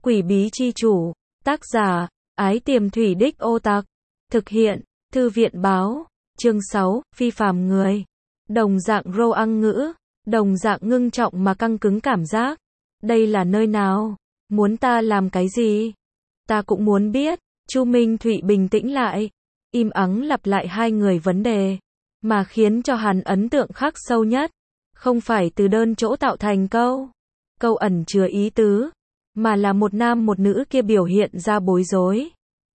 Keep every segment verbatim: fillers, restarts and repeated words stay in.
Quỷ bí chi chủ, tác giả, Ái Tiềm Thủy Đích Ô Tặc, thực hiện, Thư viện báo, chương sáu, phi phàm người. Đồng dạng rô ăn ngữ, đồng dạng ngưng trọng mà căng cứng cảm giác. Đây là nơi nào? Muốn ta làm cái gì? Ta cũng muốn biết. Chu Minh Thụy bình tĩnh lại, im ắng lặp lại hai người vấn đề, mà khiến cho hắn ấn tượng khắc sâu nhất, không phải từ đơn chỗ tạo thành câu, câu ẩn chứa ý tứ, mà là một nam một nữ kia biểu hiện ra bối rối,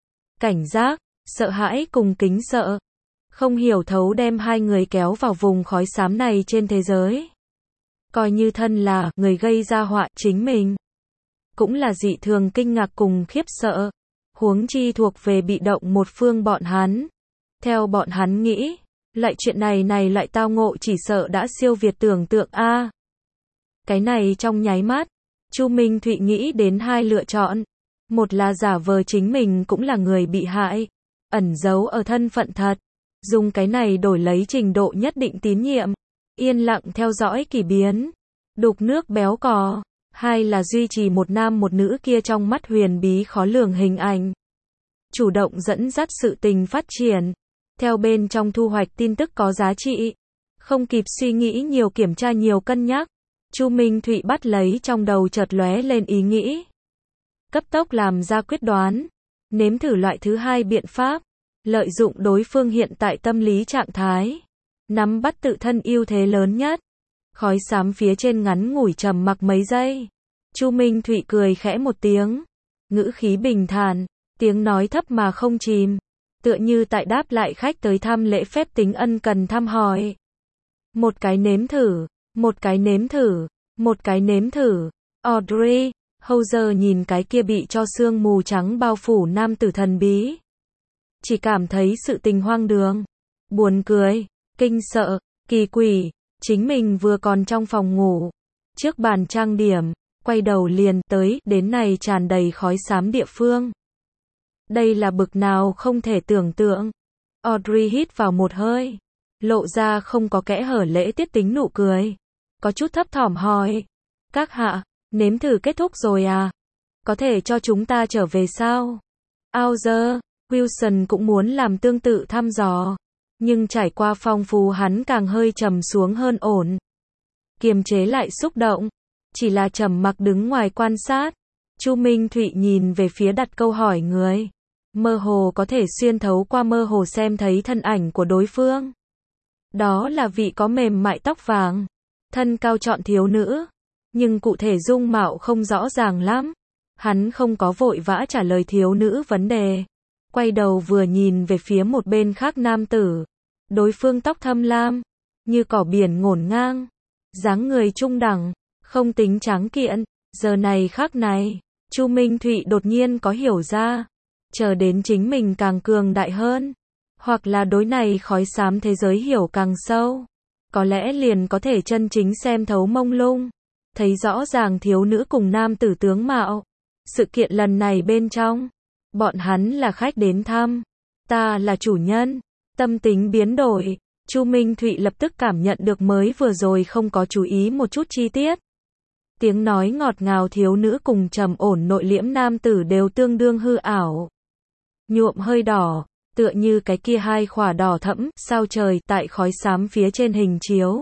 cảnh giác, sợ hãi cùng kính sợ, không hiểu thấu đem hai người kéo vào vùng khói xám này trên thế giới. Coi như thân là người gây ra họa, chính mình cũng là dị thường kinh ngạc cùng khiếp sợ, huống chi thuộc về bị động một phương bọn hắn. Theo bọn hắn nghĩ, loại chuyện này này loại tao ngộ chỉ sợ đã siêu việt tưởng tượng a. Cái này trong nháy mắt, Chu Minh Thụy nghĩ đến hai lựa chọn, một là giả vờ chính mình cũng là người bị hại, ẩn giấu ở thân phận thật, dùng cái này đổi lấy trình độ nhất định tín nhiệm, yên lặng theo dõi kỳ biến, đục nước béo cò. Hai là duy trì một nam một nữ kia trong mắt huyền bí khó lường hình ảnh, chủ động dẫn dắt sự tình phát triển, theo bên trong thu hoạch tin tức có giá trị. Không kịp suy nghĩ nhiều, kiểm tra nhiều, cân nhắc, Chu Minh Thụy bắt lấy trong đầu chợt lóe lên ý nghĩ, cấp tốc làm ra quyết đoán, nếm thử loại thứ hai biện pháp, lợi dụng đối phương hiện tại tâm lý trạng thái, nắm bắt tự thân ưu thế lớn nhất. Khói xám phía trên ngắn ngủi trầm mặc mấy giây. Chu Minh Thụy cười khẽ một tiếng, ngữ khí bình thản, tiếng nói thấp mà không chìm, tựa như tại đáp lại khách tới thăm lễ phép tính ân cần thăm hỏi. Một cái nếm thử, một cái nếm thử, một cái nếm thử. Audrey Hauser nhìn cái kia bị cho sương mù trắng bao phủ nam tử thần bí, chỉ cảm thấy sự tình hoang đường, buồn cười, kinh sợ, kỳ quỷ. Chính mình vừa còn trong phòng ngủ, trước bàn trang điểm, quay đầu liền tới đến này tràn đầy khói xám địa phương. Đây là bực nào không thể tưởng tượng. Audrey hít vào một hơi, lộ ra không có kẽ hở lễ tiết tính nụ cười, có chút thấp thỏm hỏi, các hạ, nếm thử kết thúc rồi à? Có thể cho chúng ta trở về sao? Hauser, Wilson cũng muốn làm tương tự thăm dò. Nhưng trải qua phong phú hắn càng hơi trầm xuống hơn ổn. Kiềm chế lại xúc động, chỉ là trầm mặc đứng ngoài quan sát. Chu Minh Thụy nhìn về phía đặt câu hỏi người, mơ hồ có thể xuyên thấu qua mơ hồ xem thấy thân ảnh của đối phương. Đó là vị có mềm mại tóc vàng, thân cao trọn thiếu nữ, nhưng cụ thể dung mạo không rõ ràng lắm. Hắn không có vội vã trả lời thiếu nữ vấn đề. Quay đầu vừa nhìn về phía một bên khác nam tử, đối phương tóc thâm lam, như cỏ biển ngổn ngang, dáng người trung đẳng, không tính tráng kiện. Giờ này khắc này, Chu Minh Thụy đột nhiên có hiểu ra, chờ đến chính mình càng cường đại hơn, hoặc là đối này khói xám thế giới hiểu càng sâu, có lẽ liền có thể chân chính xem thấu mông lung, thấy rõ ràng thiếu nữ cùng nam tử tướng mạo. Sự kiện lần này bên trong, bọn hắn là khách đến thăm, ta là chủ nhân. Tâm tính biến đổi, Chu Minh Thụy lập tức cảm nhận được mới vừa rồi không có chú ý một chút chi tiết. Tiếng nói ngọt ngào thiếu nữ cùng trầm ổn nội liễm nam tử đều tương đương hư ảo, nhuộm hơi đỏ, tựa như cái kia hai khỏa đỏ thẫm sao trời tại khói xám phía trên hình chiếu.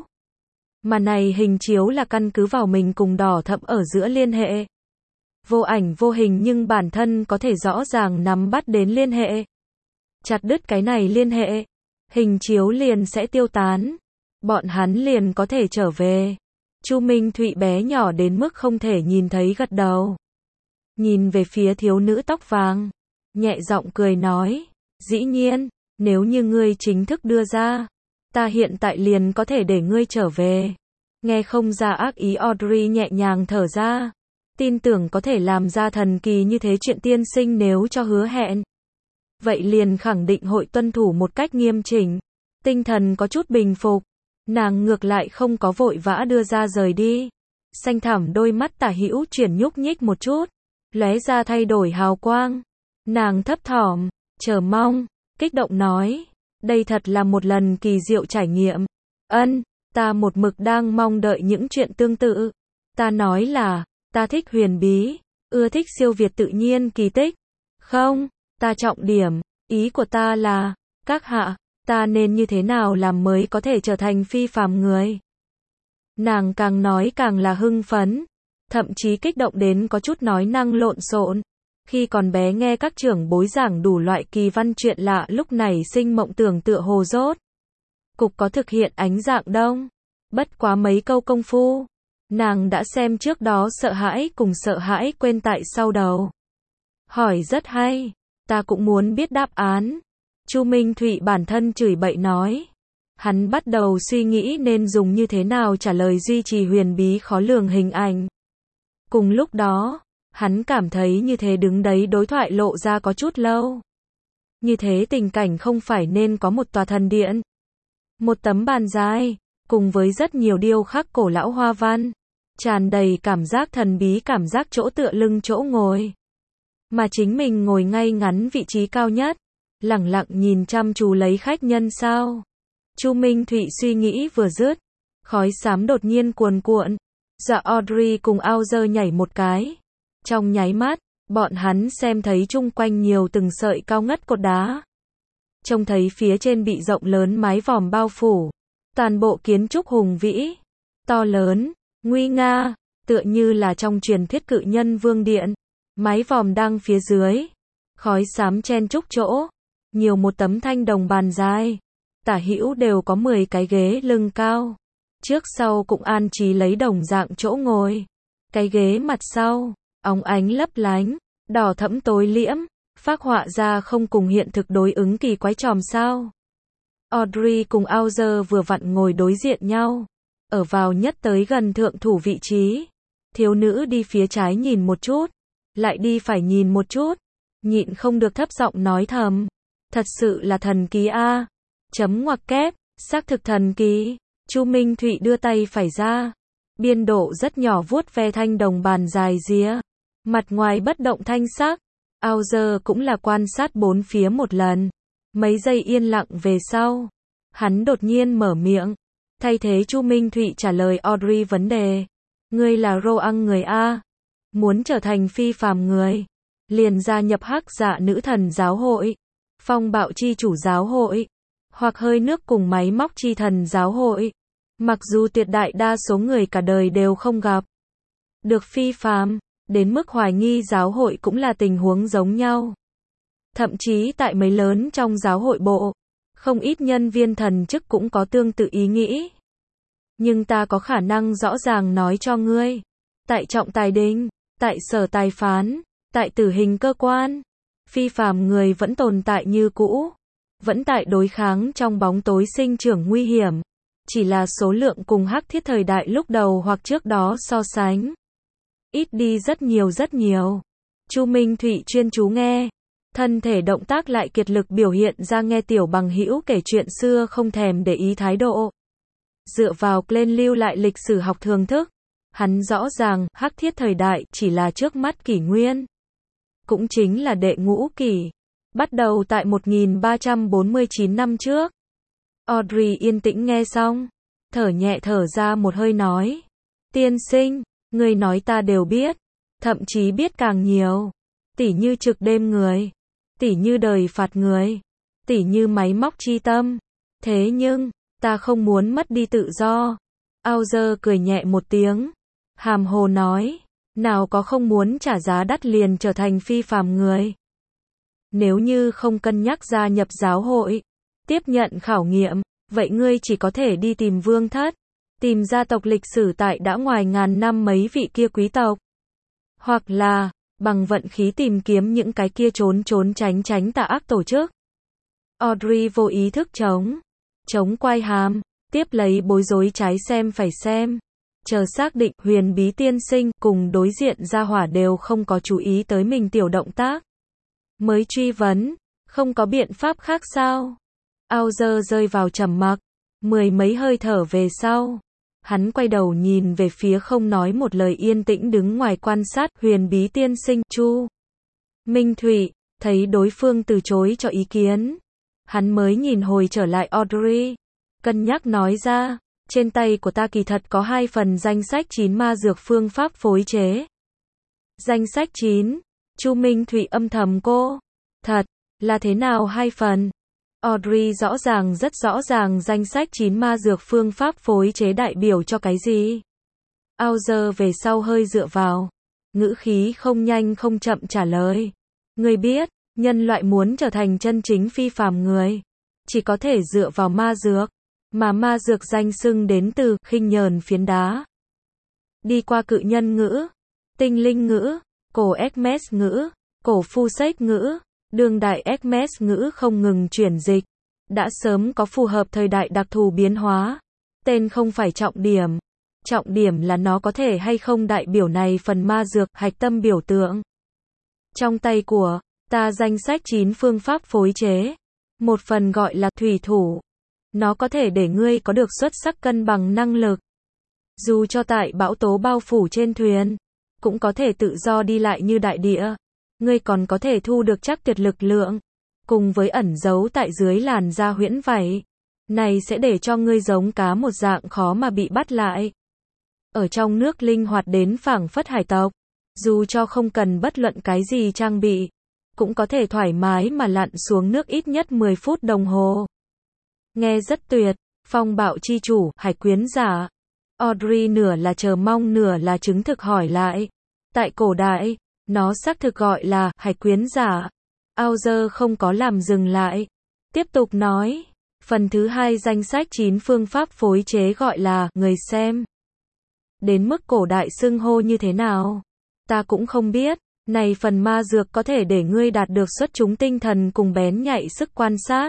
Mà này hình chiếu là căn cứ vào mình cùng đỏ thẫm ở giữa liên hệ. Vô ảnh vô hình nhưng bản thân có thể rõ ràng nắm bắt đến liên hệ. Chặt đứt cái này liên hệ, hình chiếu liền sẽ tiêu tán, bọn hắn liền có thể trở về. Chu Minh Thụy bé nhỏ đến mức không thể nhìn thấy gật đầu, nhìn về phía thiếu nữ tóc vàng, nhẹ giọng cười nói, dĩ nhiên, nếu như ngươi chính thức đưa ra, ta hiện tại liền có thể để ngươi trở về. Nghe không ra ác ý, Audrey nhẹ nhàng thở ra, tin tưởng có thể làm ra thần kỳ như thế chuyện. Tiên sinh nếu cho hứa hẹn, vậy liền khẳng định hội tuân thủ một cách nghiêm chỉnh. Tinh thần có chút bình phục, nàng ngược lại không có vội vã đưa ra rời đi. Xanh thẳm đôi mắt tả hữu chuyển nhúc nhích một chút, lóe ra thay đổi hào quang. Nàng thấp thỏm, chờ mong, kích động nói, đây thật là một lần kỳ diệu trải nghiệm. Ân, ta một mực đang mong đợi những chuyện tương tự. Ta nói là, ta thích huyền bí. ưa thích siêu việt tự nhiên kỳ tích. Không, ta trọng điểm, ý của ta là, các hạ, ta nên như thế nào làm mới có thể trở thành phi phàm người. Nàng càng nói càng là hưng phấn, thậm chí kích động đến có chút nói năng lộn xộn. Khi còn bé nghe các trưởng bối giảng đủ loại kỳ văn chuyện lạ lúc này sinh mộng tưởng tựa hồ rốt. Cục có thực hiện ánh dạng đông. Bất quá mấy câu công phu. Nàng đã xem trước đó sợ hãi cùng sợ hãi quên tại sau đầu. Hỏi rất hay. Ta cũng muốn biết đáp án. Chu Minh Thụy bản thân chửi bậy nói. Hắn bắt đầu suy nghĩ nên dùng như thế nào trả lời duy trì huyền bí khó lường hình ảnh. Cùng lúc đó, hắn cảm thấy như thế đứng đấy đối thoại lộ ra có chút lâu. Như thế tình cảnh không phải nên có một tòa thần điện. Một tấm bàn dài, cùng với rất nhiều điêu khắc cổ lão hoa văn, tràn đầy cảm giác thần bí cảm giác chỗ tựa lưng chỗ ngồi. Mà chính mình ngồi ngay ngắn vị trí cao nhất, lẳng lặng nhìn chăm chú lấy khách nhân sao. Chu Minh Thụy suy nghĩ vừa dứt, khói xám đột nhiên cuồn cuộn. Dạ Audrey cùng Auger nhảy một cái. Trong nháy mắt, bọn hắn xem thấy chung quanh nhiều từng sợi cao ngất cột đá. Trông thấy phía trên bị rộng lớn mái vòm bao phủ. Toàn bộ kiến trúc hùng vĩ, to lớn, nguy nga, tựa như là trong truyền thuyết cự nhân vương điện. Mái vòm đang phía dưới, khói xám chen chúc chỗ, nhiều một tấm thanh đồng bàn dài. Tả hữu đều có mười cái ghế lưng cao. Trước sau cũng an trí lấy đồng dạng chỗ ngồi. Cái ghế mặt sau, óng ánh lấp lánh, đỏ thẫm tối liễm, phác họa ra không cùng hiện thực đối ứng kỳ quái chòm sao. Audrey cùng Auger vừa vặn ngồi đối diện nhau, ở vào nhất tới gần thượng thủ vị trí. Thiếu nữ đi phía trái nhìn một chút, lại đi phải nhìn một chút, nhịn không được thấp giọng nói thầm. Thật sự là thần kỳ a. Chấm ngoặc kép, xác thực thần kỳ. Chu Minh Thụy đưa tay phải ra, biên độ rất nhỏ vuốt ve thanh đồng bàn dài ría, mặt ngoài bất động thanh sắc. Auger cũng là quan sát bốn phía một lần, mấy giây yên lặng về sau, hắn đột nhiên mở miệng, thay thế Chu Minh Thụy trả lời Audrey vấn đề. Ngươi là Roang người A, muốn trở thành phi phàm người, liền gia nhập Hắc Dạ Nữ Thần giáo hội, Phong Bạo Chi Chủ giáo hội, hoặc hơi nước cùng máy móc chi thần giáo hội. Mặc dù tuyệt đại đa số người cả đời đều không gặp được phi phàm, đến mức hoài nghi giáo hội cũng là tình huống giống nhau. Thậm chí tại mấy lớn trong giáo hội bộ, không ít nhân viên thần chức cũng có tương tự ý nghĩ. Nhưng ta có khả năng rõ ràng nói cho ngươi, tại trọng tài đình, tại sở tài phán, tại tử hình cơ quan, phi phàm người vẫn tồn tại như cũ, vẫn tại đối kháng trong bóng tối sinh trưởng nguy hiểm, chỉ là số lượng cùng Hắc Thiết thời đại lúc đầu hoặc trước đó so sánh ít đi rất nhiều rất nhiều. Chu Minh Thụy chuyên chú nghe, thân thể động tác lại kiệt lực biểu hiện ra nghe tiểu bằng hữu kể chuyện xưa không thèm để ý thái độ. Dựa vào lên lưu lại lịch sử học thường thức, hắn rõ ràng Hắc Thiết thời đại chỉ là trước mắt kỷ nguyên, cũng chính là đệ ngũ kỷ, bắt đầu tại một nghìn ba trăm bốn mươi chín năm trước. Audrey yên tĩnh nghe xong, thở nhẹ thở ra một hơi nói, tiên sinh, người nói ta đều biết, thậm chí biết càng nhiều, tỉ như trực đêm người, tỉ như đời phạt người, tỉ như máy móc chi tâm, thế nhưng, ta không muốn mất đi tự do. Auger cười nhẹ một tiếng, hàm hồ nói, nào có không muốn trả giá đắt liền trở thành phi phàm người. Nếu như không cân nhắc gia nhập giáo hội, tiếp nhận khảo nghiệm, vậy ngươi chỉ có thể đi tìm vương thất, tìm gia tộc lịch sử tại đã ngoài ngàn năm mấy vị kia quý tộc. Hoặc là, bằng vận khí tìm kiếm những cái kia trốn trốn tránh tránh tà ác tổ chức. Audrey vô ý thức chống, chống quai hàm, tiếp lấy bối rối trái xem phải xem. Chờ xác định huyền bí tiên sinh cùng đối diện gia hỏa đều không có chú ý tới mình tiểu động tác. Mới truy vấn, không có biện pháp khác sao? Auger rơi vào trầm mặc, mười mấy hơi thở về sau. Hắn quay đầu nhìn về phía không nói một lời yên tĩnh đứng ngoài quan sát huyền bí tiên sinh Chu Minh Thụy, thấy đối phương từ chối cho ý kiến. Hắn mới nhìn hồi trở lại Audrey, cân nhắc nói ra, trên tay của ta kỳ thật có hai phần danh sách chín ma dược phương pháp phối chế. Danh sách chín. Chu Minh Thụy âm thầm cô. Thật, là thế nào hai phần? Audrey rõ ràng rất rõ ràng danh sách chín ma dược phương pháp phối chế đại biểu cho cái gì. Auger về sau hơi dựa vào. Ngữ khí không nhanh không chậm trả lời. Ngươi biết, nhân loại muốn trở thành chân chính phi phàm người. Chỉ có thể dựa vào ma dược. Mà ma dược danh xưng đến từ khinh nhờn phiến đá. Đi qua cự nhân ngữ, tinh linh ngữ, cổ Hermes ngữ, cổ phu sách ngữ, đương đại Hermes ngữ không ngừng chuyển dịch. Đã sớm có phù hợp thời đại đặc thù biến hóa. Tên không phải trọng điểm. Trọng điểm là nó có thể hay không đại biểu này phần ma dược hạch tâm biểu tượng. Trong tay của ta danh sách chín phương pháp phối chế. Một phần gọi là thủy thủ. Nó có thể để ngươi có được xuất sắc cân bằng năng lực. Dù cho tại bão tố bao phủ trên thuyền, cũng có thể tự do đi lại như đại địa. Ngươi còn có thể thu được chắc tuyệt lực lượng, cùng với ẩn giấu tại dưới làn da huyễn vảy. Này sẽ để cho ngươi giống cá một dạng khó mà bị bắt lại. Ở trong nước linh hoạt đến phảng phất hải tộc. Dù cho không cần bất luận cái gì trang bị, cũng có thể thoải mái mà lặn xuống nước ít nhất mười phút đồng hồ. Nghe rất tuyệt. Phong bạo chi chủ, hải quyến giả. Audrey nửa là chờ mong nửa là chứng thực hỏi lại. Tại cổ đại, nó xác thực gọi là hải quyến giả. Auger không có làm dừng lại. Tiếp tục nói. Phần thứ hai danh sách chín phương pháp phối chế gọi là người xem. Đến mức cổ đại xưng hô như thế nào? Ta cũng không biết. Này phần ma dược có thể để ngươi đạt được xuất chúng tinh thần cùng bén nhạy sức quan sát.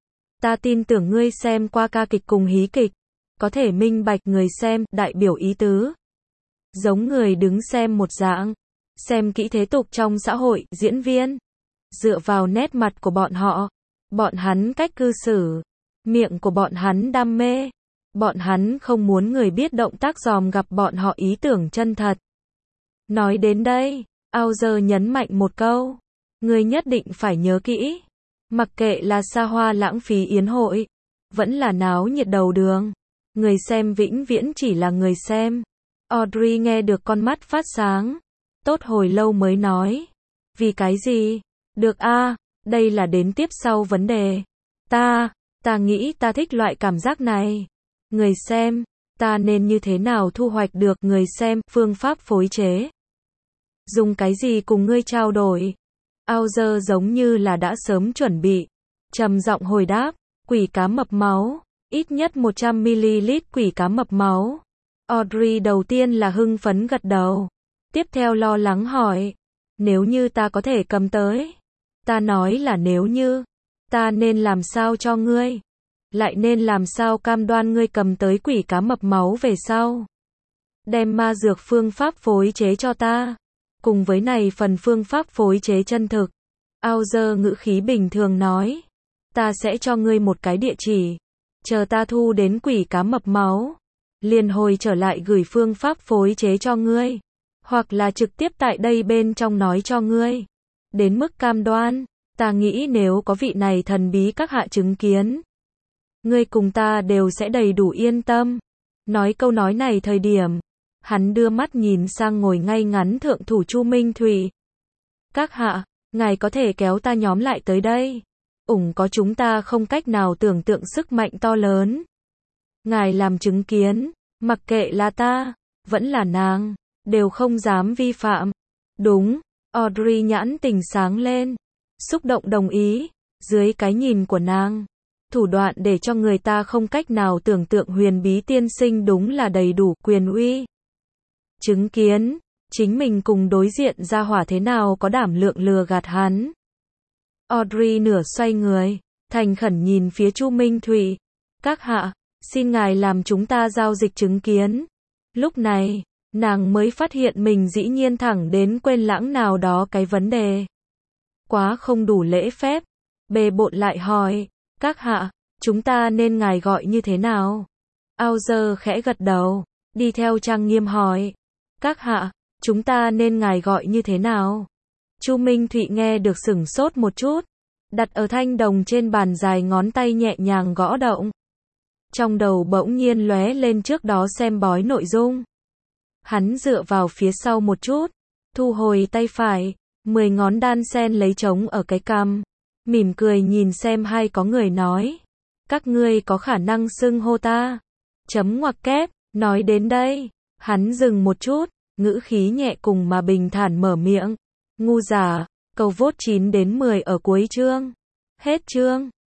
Ta tin tưởng ngươi xem qua ca kịch cùng hí kịch. Có thể minh bạch người xem, đại biểu ý tứ. Giống người đứng xem một dạng. Xem kỹ thế tục trong xã hội, diễn viên. Dựa vào nét mặt của bọn họ. Bọn hắn cách cư xử. Miệng của bọn hắn đam mê. Bọn hắn không muốn người biết động tác dòm gặp bọn họ ý tưởng chân thật. Nói đến đây, Auger nhấn mạnh một câu. Ngươi nhất định phải nhớ kỹ. Mặc kệ là xa hoa lãng phí yến hội, vẫn là náo nhiệt đầu đường. Người xem vĩnh viễn chỉ là người xem. Audrey nghe được con mắt phát sáng. Tốt hồi lâu mới nói. Vì cái gì? Được a, à, đây là đến tiếp sau vấn đề. Ta, ta nghĩ ta thích loại cảm giác này. Người xem, ta nên như thế nào thu hoạch được người xem, phương pháp phối chế. Dùng cái gì cùng ngươi trao đổi? Auger giống như là đã sớm chuẩn bị. Trầm giọng hồi đáp, quỷ cá mập máu. Ít nhất một trăm mi-li-lít quỷ cá mập máu. Audrey đầu tiên là hưng phấn gật đầu. Tiếp theo lo lắng hỏi. Nếu như ta có thể cầm tới. Ta nói là nếu như. Ta nên làm sao cho ngươi? Lại nên làm sao cam đoan ngươi cầm tới quỷ cá mập máu về sau? Đem ma dược phương pháp phối chế cho ta. Cùng với này phần phương pháp phối chế chân thực. Auger ngữ khí bình thường nói. Ta sẽ cho ngươi một cái địa chỉ. Chờ ta thu đến quỷ cá mập máu. Liền hồi trở lại gửi phương pháp phối chế cho ngươi. Hoặc là trực tiếp tại đây bên trong nói cho ngươi. Đến mức cam đoan. Ta nghĩ nếu có vị này thần bí các hạ chứng kiến. Ngươi cùng ta đều sẽ đầy đủ yên tâm. Nói câu nói này thời điểm. Hắn đưa mắt nhìn sang ngồi ngay ngắn thượng thủ Chu Minh Thụy. Các hạ, ngài có thể kéo ta nhóm lại tới đây. Ủng có chúng ta không cách nào tưởng tượng sức mạnh to lớn. Ngài làm chứng kiến, mặc kệ là ta, vẫn là nàng, đều không dám vi phạm. Đúng, Audrey nhãn tình sáng lên. Xúc động đồng ý, dưới cái nhìn của nàng. Thủ đoạn để cho người ta không cách nào tưởng tượng huyền bí tiên sinh đúng là đầy đủ quyền uy. Chứng kiến, chính mình cùng đối diện ra hỏa thế nào có đảm lượng lừa gạt hắn. Audrey nửa xoay người, thành khẩn nhìn phía Chu Minh Thụy. Các hạ, xin ngài làm chúng ta giao dịch chứng kiến. Lúc này, nàng mới phát hiện mình dĩ nhiên thẳng đến quên lãng nào đó cái vấn đề. Quá không đủ lễ phép. Bề bộn lại hỏi, các hạ, chúng ta nên ngài gọi như thế nào? Auger khẽ gật đầu, đi theo trang nghiêm hỏi. Các hạ, chúng ta nên ngài gọi như thế nào? Chu Minh Thụy nghe được sửng sốt một chút. Đặt ở thanh đồng trên bàn dài ngón tay nhẹ nhàng gõ động. Trong đầu bỗng nhiên lóe lên trước đó xem bói nội dung. Hắn dựa vào phía sau một chút. thu hồi tay phải, mười ngón đan sen lấy trống ở cái cằm, mỉm cười nhìn xem hay có người nói. Các ngươi có khả năng xưng hô ta. Chấm ngoặc kép, nói đến đây, hắn dừng một chút, ngữ khí nhẹ cùng mà bình thản mở miệng. Ngu giả, câu vote chín đến mười ở cuối chương. Hết chương.